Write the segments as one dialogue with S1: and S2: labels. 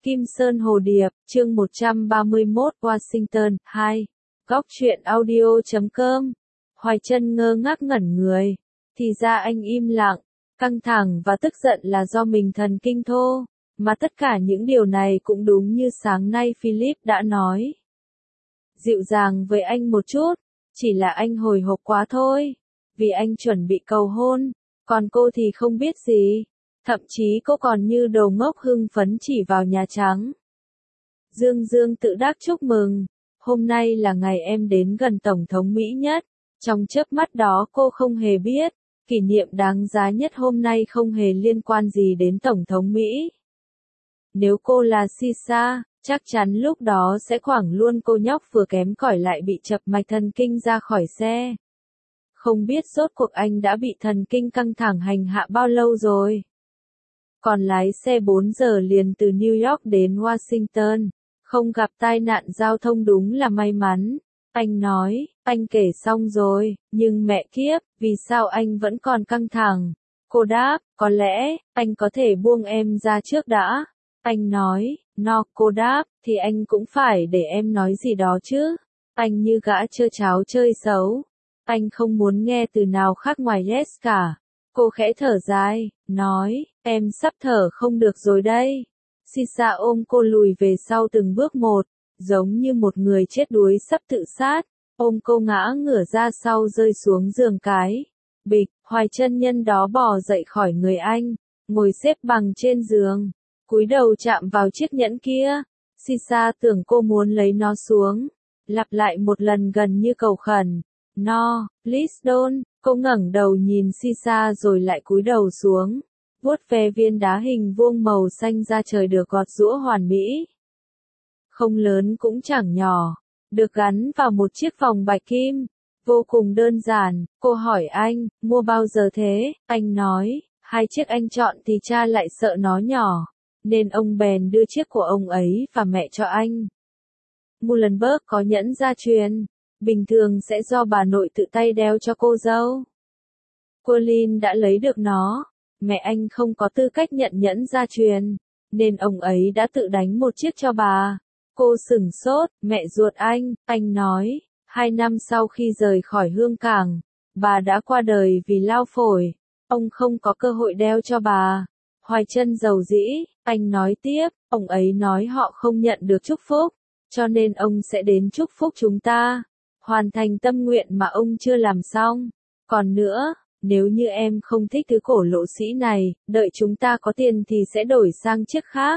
S1: Kim Sơn Hồ Điệp, chương 131 Washington, 2. Góc truyện audio.com. Hoài Chân ngơ ngác ngẩn người. Thì ra anh im lặng, căng thẳng và tức giận là do mình thần kinh thô. Mà tất cả những điều này cũng đúng như sáng nay Philip đã nói. Dịu dàng với anh một chút, chỉ là anh hồi hộp quá thôi. Vì anh chuẩn bị cầu hôn, còn cô thì không biết gì. Thậm chí cô còn như đồ ngốc hưng phấn chỉ vào Nhà Trắng. Dương Dương tự đắc chúc mừng. Hôm nay là ngày em đến gần Tổng thống Mỹ nhất. Trong chớp mắt đó cô không hề biết, kỷ niệm đáng giá nhất hôm nay không hề liên quan gì đến Tổng thống Mỹ. Nếu cô là Sisa, chắc chắn lúc đó sẽ quẳng luôn cô nhóc vừa kém cỏi lại bị chập mạch thần kinh ra khỏi xe. Không biết rốt cuộc anh đã bị thần kinh căng thẳng hành hạ bao lâu rồi. Còn lái xe 4 giờ liền từ New York đến Washington, không gặp tai nạn giao thông đúng là may mắn. Anh nói, anh kể xong rồi, nhưng mẹ kiếp, vì sao anh vẫn còn căng thẳng? Cô đáp, có lẽ, anh có thể buông em ra trước đã. Anh nói, no, cô đáp, thì anh cũng phải để em nói gì đó chứ. Anh như gã chơi cháo chơi xấu. Anh không muốn nghe từ nào khác ngoài yes cả. Cô khẽ thở dài, nói, em sắp thở không được rồi đây. Sisa ôm cô lùi về sau từng bước một, giống như một người chết đuối sắp tự sát. Ôm cô ngã ngửa ra sau rơi xuống giường cái. Bịch, Hoài Chân nhân đó bò dậy khỏi người anh, ngồi xếp bằng trên giường, cúi đầu chạm vào chiếc nhẫn kia. Sisa tưởng cô muốn lấy nó xuống, lặp lại một lần gần như cầu khẩn. No, please don't. Cô ngẩng đầu nhìn Sisa rồi lại cúi đầu xuống, vuốt ve viên đá hình vuông màu xanh da trời được gọt giũa hoàn mỹ. Không lớn cũng chẳng nhỏ, được gắn vào một chiếc vòng bạch kim, vô cùng đơn giản. Cô hỏi anh, mua bao giờ thế? Anh nói, 2 chiếc anh chọn thì cha lại sợ nó nhỏ, nên ông bèn đưa chiếc của ông ấy và mẹ cho anh. Muhlenberg có nhẫn gia truyền, bình thường sẽ do bà nội tự tay đeo cho cô dâu. Colin đã lấy được nó, mẹ anh không có tư cách nhận nhẫn gia truyền, nên ông ấy đã tự đánh một chiếc cho bà. Cô sửng sốt, mẹ ruột anh nói, 2 năm sau khi rời khỏi Hương Cảng, bà đã qua đời vì lao phổi, ông không có cơ hội đeo cho bà. Hoài Chân dầu dĩ, anh nói tiếp, ông ấy nói họ không nhận được chúc phúc, cho nên ông sẽ đến chúc phúc chúng ta, hoàn thành tâm nguyện mà ông chưa làm xong. Còn nữa, nếu như em không thích thứ cổ lỗ sĩ này, đợi chúng ta có tiền thì sẽ đổi sang chiếc khác.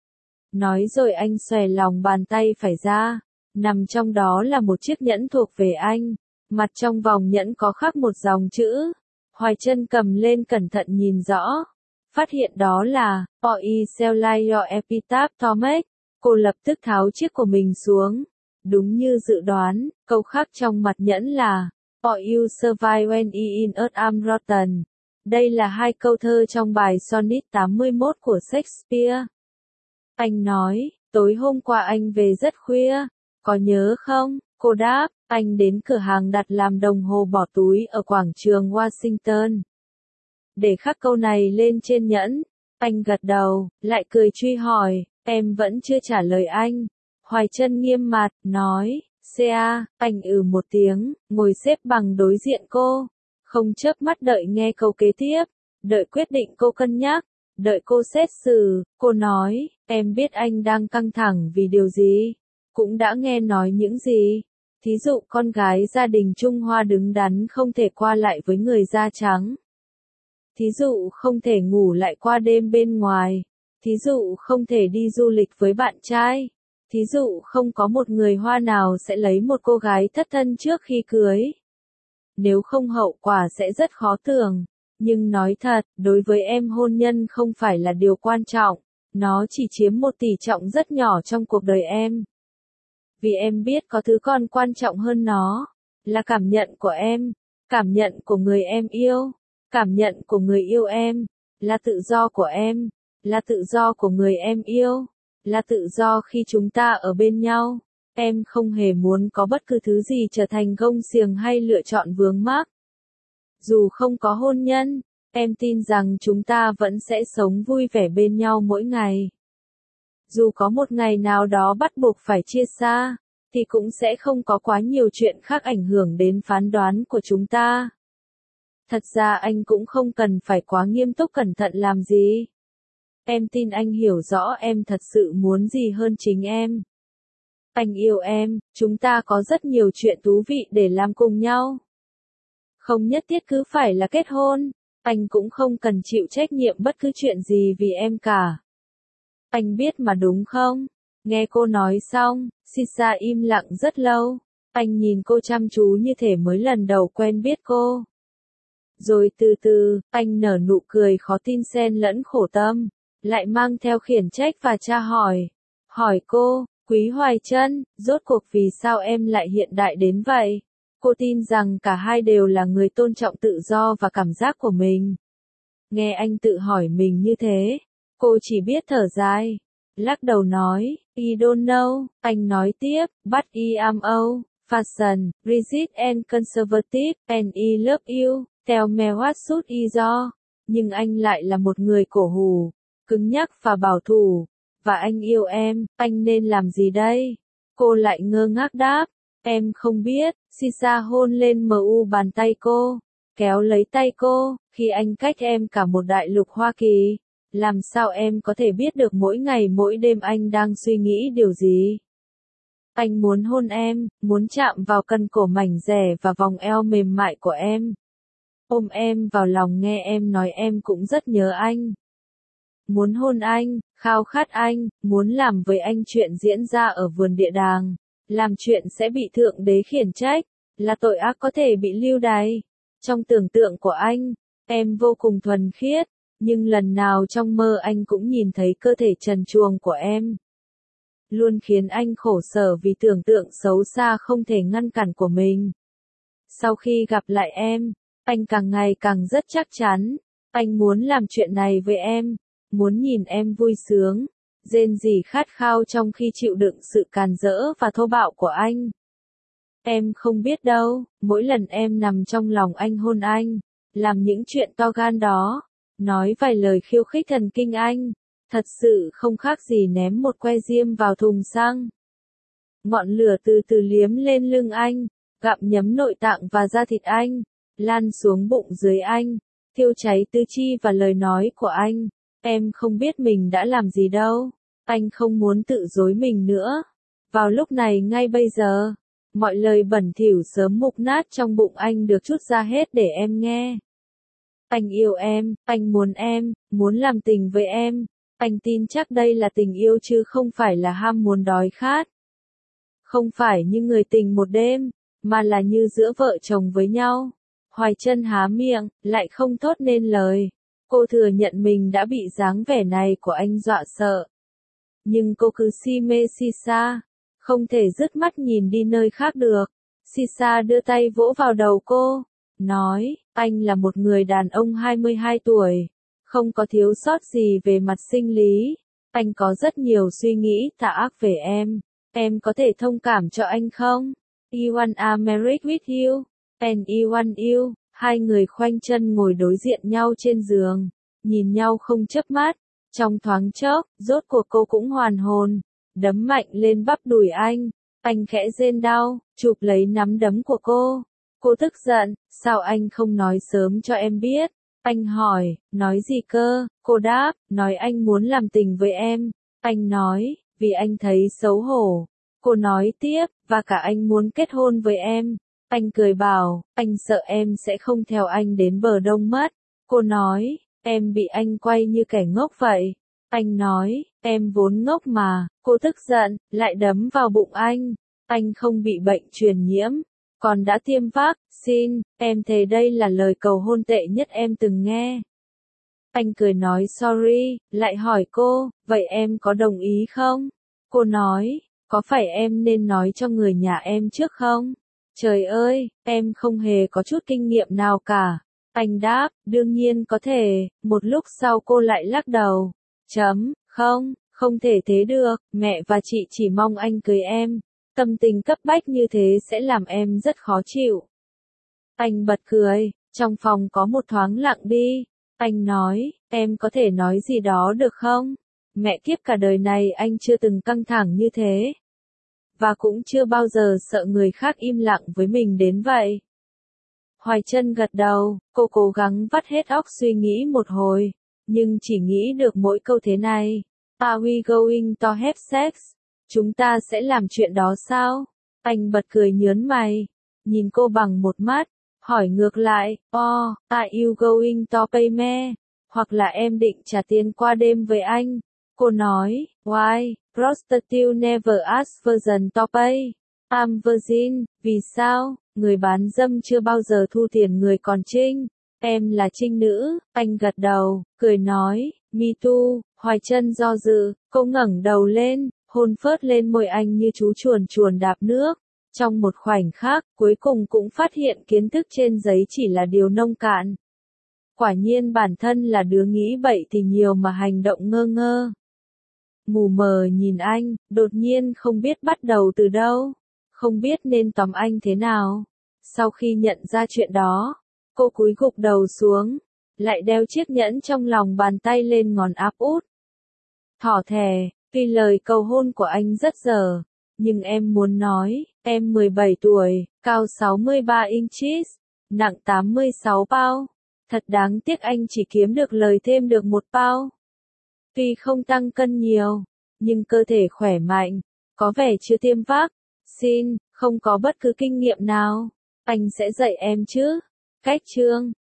S1: Nói rồi anh xòe lòng bàn tay phải ra, nằm trong đó là một chiếc nhẫn thuộc về anh, mặt trong vòng nhẫn có khắc một dòng chữ. Hoài Chân cầm lên cẩn thận nhìn rõ, phát hiện đó là, Oi Sell Your Epitaph Thomas. Cô lập tức tháo chiếc của mình xuống. Đúng như dự đoán, câu khắc trong mặt nhẫn là, Or you survive when in earth am rotten. Đây là 2 câu thơ trong bài Sonnet 81 của Shakespeare. Anh nói, tối hôm qua anh về rất khuya, có nhớ không? Cô đáp, anh đến cửa hàng đặt làm đồng hồ bỏ túi ở quảng trường Washington. Để khắc câu này lên trên nhẫn. Anh gật đầu, lại cười truy hỏi, em vẫn chưa trả lời anh. Hoài Chân nghiêm mặt, nói, anh một tiếng, ngồi xếp bằng đối diện cô, không chớp mắt đợi nghe câu kế tiếp, đợi quyết định cô cân nhắc, đợi cô xét xử. Cô nói, em biết anh đang căng thẳng vì điều gì, cũng đã nghe nói những gì. Thí dụ con gái gia đình Trung Hoa đứng đắn không thể qua lại với người da trắng. Thí dụ không thể ngủ lại qua đêm bên ngoài. Thí dụ không thể đi du lịch với bạn trai. Thí dụ không có một người Hoa nào sẽ lấy một cô gái thất thân trước khi cưới. Nếu không hậu quả sẽ rất khó tưởng. Nhưng nói thật, đối với em hôn nhân không phải là điều quan trọng. Nó chỉ chiếm một tỷ trọng rất nhỏ trong cuộc đời em. Vì em biết có thứ còn quan trọng hơn nó. Là cảm nhận của em. Cảm nhận của người em yêu. Cảm nhận của người yêu em. Là tự do của em. Là tự do của người em yêu. Là tự do khi chúng ta ở bên nhau. Em không hề muốn có bất cứ thứ gì trở thành gông xiềng hay lựa chọn vướng mắc. Dù không có hôn nhân, em tin rằng chúng ta vẫn sẽ sống vui vẻ bên nhau mỗi ngày. Dù có một ngày nào đó bắt buộc phải chia xa, thì cũng sẽ không có quá nhiều chuyện khác ảnh hưởng đến phán đoán của chúng ta. Thật ra anh cũng không cần phải quá nghiêm túc cẩn thận làm gì. Em tin anh hiểu rõ em thật sự muốn gì hơn chính em. Anh yêu em, chúng ta có rất nhiều chuyện thú vị để làm cùng nhau. Không nhất thiết cứ phải là kết hôn, anh cũng không cần chịu trách nhiệm bất cứ chuyện gì vì em cả. Anh biết mà đúng không? Nghe cô nói xong, Sisa im lặng rất lâu. Anh nhìn cô chăm chú như thể mới lần đầu quen biết cô. Rồi từ từ, anh nở nụ cười khó tin xen lẫn khổ tâm, lại mang theo khiển trách và tra hỏi. Hỏi cô, Quý Hoài Trân, rốt cuộc vì sao em lại hiện đại đến vậy? Cô tin rằng cả hai đều là người tôn trọng tự do và cảm giác của mình. Nghe anh tự hỏi mình như thế, cô chỉ biết thở dài, lắc đầu nói, I don't know. Anh nói tiếp, but I am old, fashion, rigid and conservative, and I love you. Tell me what should I do? Nhưng anh lại là một người cổ hủ, cứng nhắc và bảo thủ. Và anh yêu em, anh nên làm gì đây? Cô lại ngơ ngác đáp, em không biết. Sisa hôn lên bàn tay cô, kéo lấy tay cô, khi anh cách em cả một đại lục Hoa Kỳ. Làm sao em có thể biết được mỗi ngày mỗi đêm anh đang suy nghĩ điều gì? Anh muốn hôn em, muốn chạm vào cân cổ mảnh dẻ và vòng eo mềm mại của em. Ôm em vào lòng nghe em nói em cũng rất nhớ anh. Muốn hôn anh, khao khát anh, muốn làm với anh chuyện diễn ra ở vườn địa đàng. Làm chuyện sẽ bị thượng đế khiển trách, là tội ác có thể bị lưu đày. Trong tưởng tượng của anh, em vô cùng thuần khiết, nhưng lần nào trong mơ anh cũng nhìn thấy cơ thể trần truồng của em. Luôn khiến anh khổ sở vì tưởng tượng xấu xa không thể ngăn cản của mình. Sau khi gặp lại em, anh càng ngày càng rất chắc chắn, anh muốn làm chuyện này với em, muốn nhìn em vui sướng, rên rỉ khát khao trong khi chịu đựng sự càn rỡ và thô bạo của anh. Em không biết đâu, mỗi lần em nằm trong lòng anh hôn anh, làm những chuyện to gan đó, nói vài lời khiêu khích thần kinh anh, thật sự không khác gì ném một que diêm vào thùng xăng. Ngọn lửa từ từ liếm lên lưng anh, gặm nhấm nội tạng và da thịt anh, lan xuống bụng dưới anh, thiêu cháy tứ chi và lời nói của anh. Em không biết mình đã làm gì đâu, anh không muốn tự dối mình nữa. Vào lúc này ngay bây giờ, mọi lời bẩn thỉu sớm mục nát trong bụng anh được trút ra hết để em nghe. Anh yêu em, anh muốn làm tình với em. Anh tin chắc đây là tình yêu chứ không phải là ham muốn đói khát. Không phải như người tình một đêm, mà là như giữa vợ chồng với nhau. Hoài Trân há miệng, lại không thốt nên lời. Cô thừa nhận mình đã bị dáng vẻ này của anh dọa sợ. Nhưng cô cứ si mê Sisa, không thể dứt mắt nhìn đi nơi khác được. Sisa đưa tay vỗ vào đầu cô, nói, anh là một người đàn ông 22 tuổi, không có thiếu sót gì về mặt sinh lý. Anh có rất nhiều suy nghĩ tà ác về em có thể thông cảm cho anh không? I wanna marry with you, and I want you. Hai người khoanh chân ngồi đối diện nhau trên giường, nhìn nhau không chớp mắt. Trong thoáng chốc, rốt cuộc cô cũng hoàn hồn, đấm mạnh lên bắp đùi anh. Anh khẽ rên đau, chụp lấy nắm đấm của cô. Cô tức giận, sao anh không nói sớm cho em biết? Anh hỏi, nói gì cơ? Cô đáp, nói anh muốn làm tình với em. Anh nói, vì anh thấy xấu hổ. Cô nói tiếp, và cả anh muốn kết hôn với em. Anh cười bảo, anh sợ em sẽ không theo anh đến bờ đông mất. Cô nói, em bị anh quay như kẻ ngốc vậy. Anh nói, em vốn ngốc mà. Cô tức giận, lại đấm vào bụng anh. Anh không bị bệnh truyền nhiễm, còn đã tiêm vaccine. Em thề đây là lời cầu hôn tệ nhất em từng nghe. Anh cười nói sorry, lại hỏi cô, vậy em có đồng ý không? Cô nói, có phải em nên nói cho người nhà em trước không? Trời ơi, em không hề có chút kinh nghiệm nào cả. Anh đáp, đương nhiên có thể. Một lúc sau cô lại lắc đầu. Không thể thế được, mẹ và chị chỉ mong anh cưới em. Tâm tình cấp bách như thế sẽ làm em rất khó chịu. Anh bật cười, trong phòng có một thoáng lặng đi. Anh nói, em có thể nói gì đó được không? Mẹ kiếp, cả đời này anh chưa từng căng thẳng như thế. Và cũng chưa bao giờ sợ người khác im lặng với mình đến vậy. Hoài Trân gật đầu, cô cố gắng vắt hết óc suy nghĩ một hồi, nhưng chỉ nghĩ được mỗi câu thế này. Are we going to have sex? Chúng ta sẽ làm chuyện đó sao? Anh bật cười nhớn mày, nhìn cô bằng một mắt, hỏi ngược lại, are you going to pay me? Hoặc là em định trả tiền qua đêm với anh? Cô nói, why, prostitute never ask virgin to pay. I'm virgin, vì sao? Người bán dâm chưa bao giờ thu tiền người còn trinh. Em là trinh nữ, anh gật đầu, cười nói, me too. Hoài Trân do dự, cô ngẩng đầu lên, hôn phớt lên môi anh như chú chuồn chuồn đạp nước. Trong một khoảnh khắc, cuối cùng cũng phát hiện kiến thức trên giấy chỉ là điều nông cạn. Quả nhiên bản thân là đứa nghĩ bậy thì nhiều mà hành động ngơ ngơ. Mù mờ nhìn anh, đột nhiên không biết bắt đầu từ đâu, không biết nên tóm anh thế nào. Sau khi nhận ra chuyện đó, cô cúi gục đầu xuống, lại đeo chiếc nhẫn trong lòng bàn tay lên ngón áp út. Thỏ thẻ, tuy lời cầu hôn của anh rất dở, nhưng em muốn nói, em 17 tuổi, cao 63 inches, nặng 86 pound. Thật đáng tiếc anh chỉ kiếm được lời thêm được 1 pound. Tuy không tăng cân nhiều, nhưng cơ thể khỏe mạnh, có vẻ chưa tiêm vaccine, không có bất cứ kinh nghiệm nào. Anh sẽ dạy em chứ. Cách chương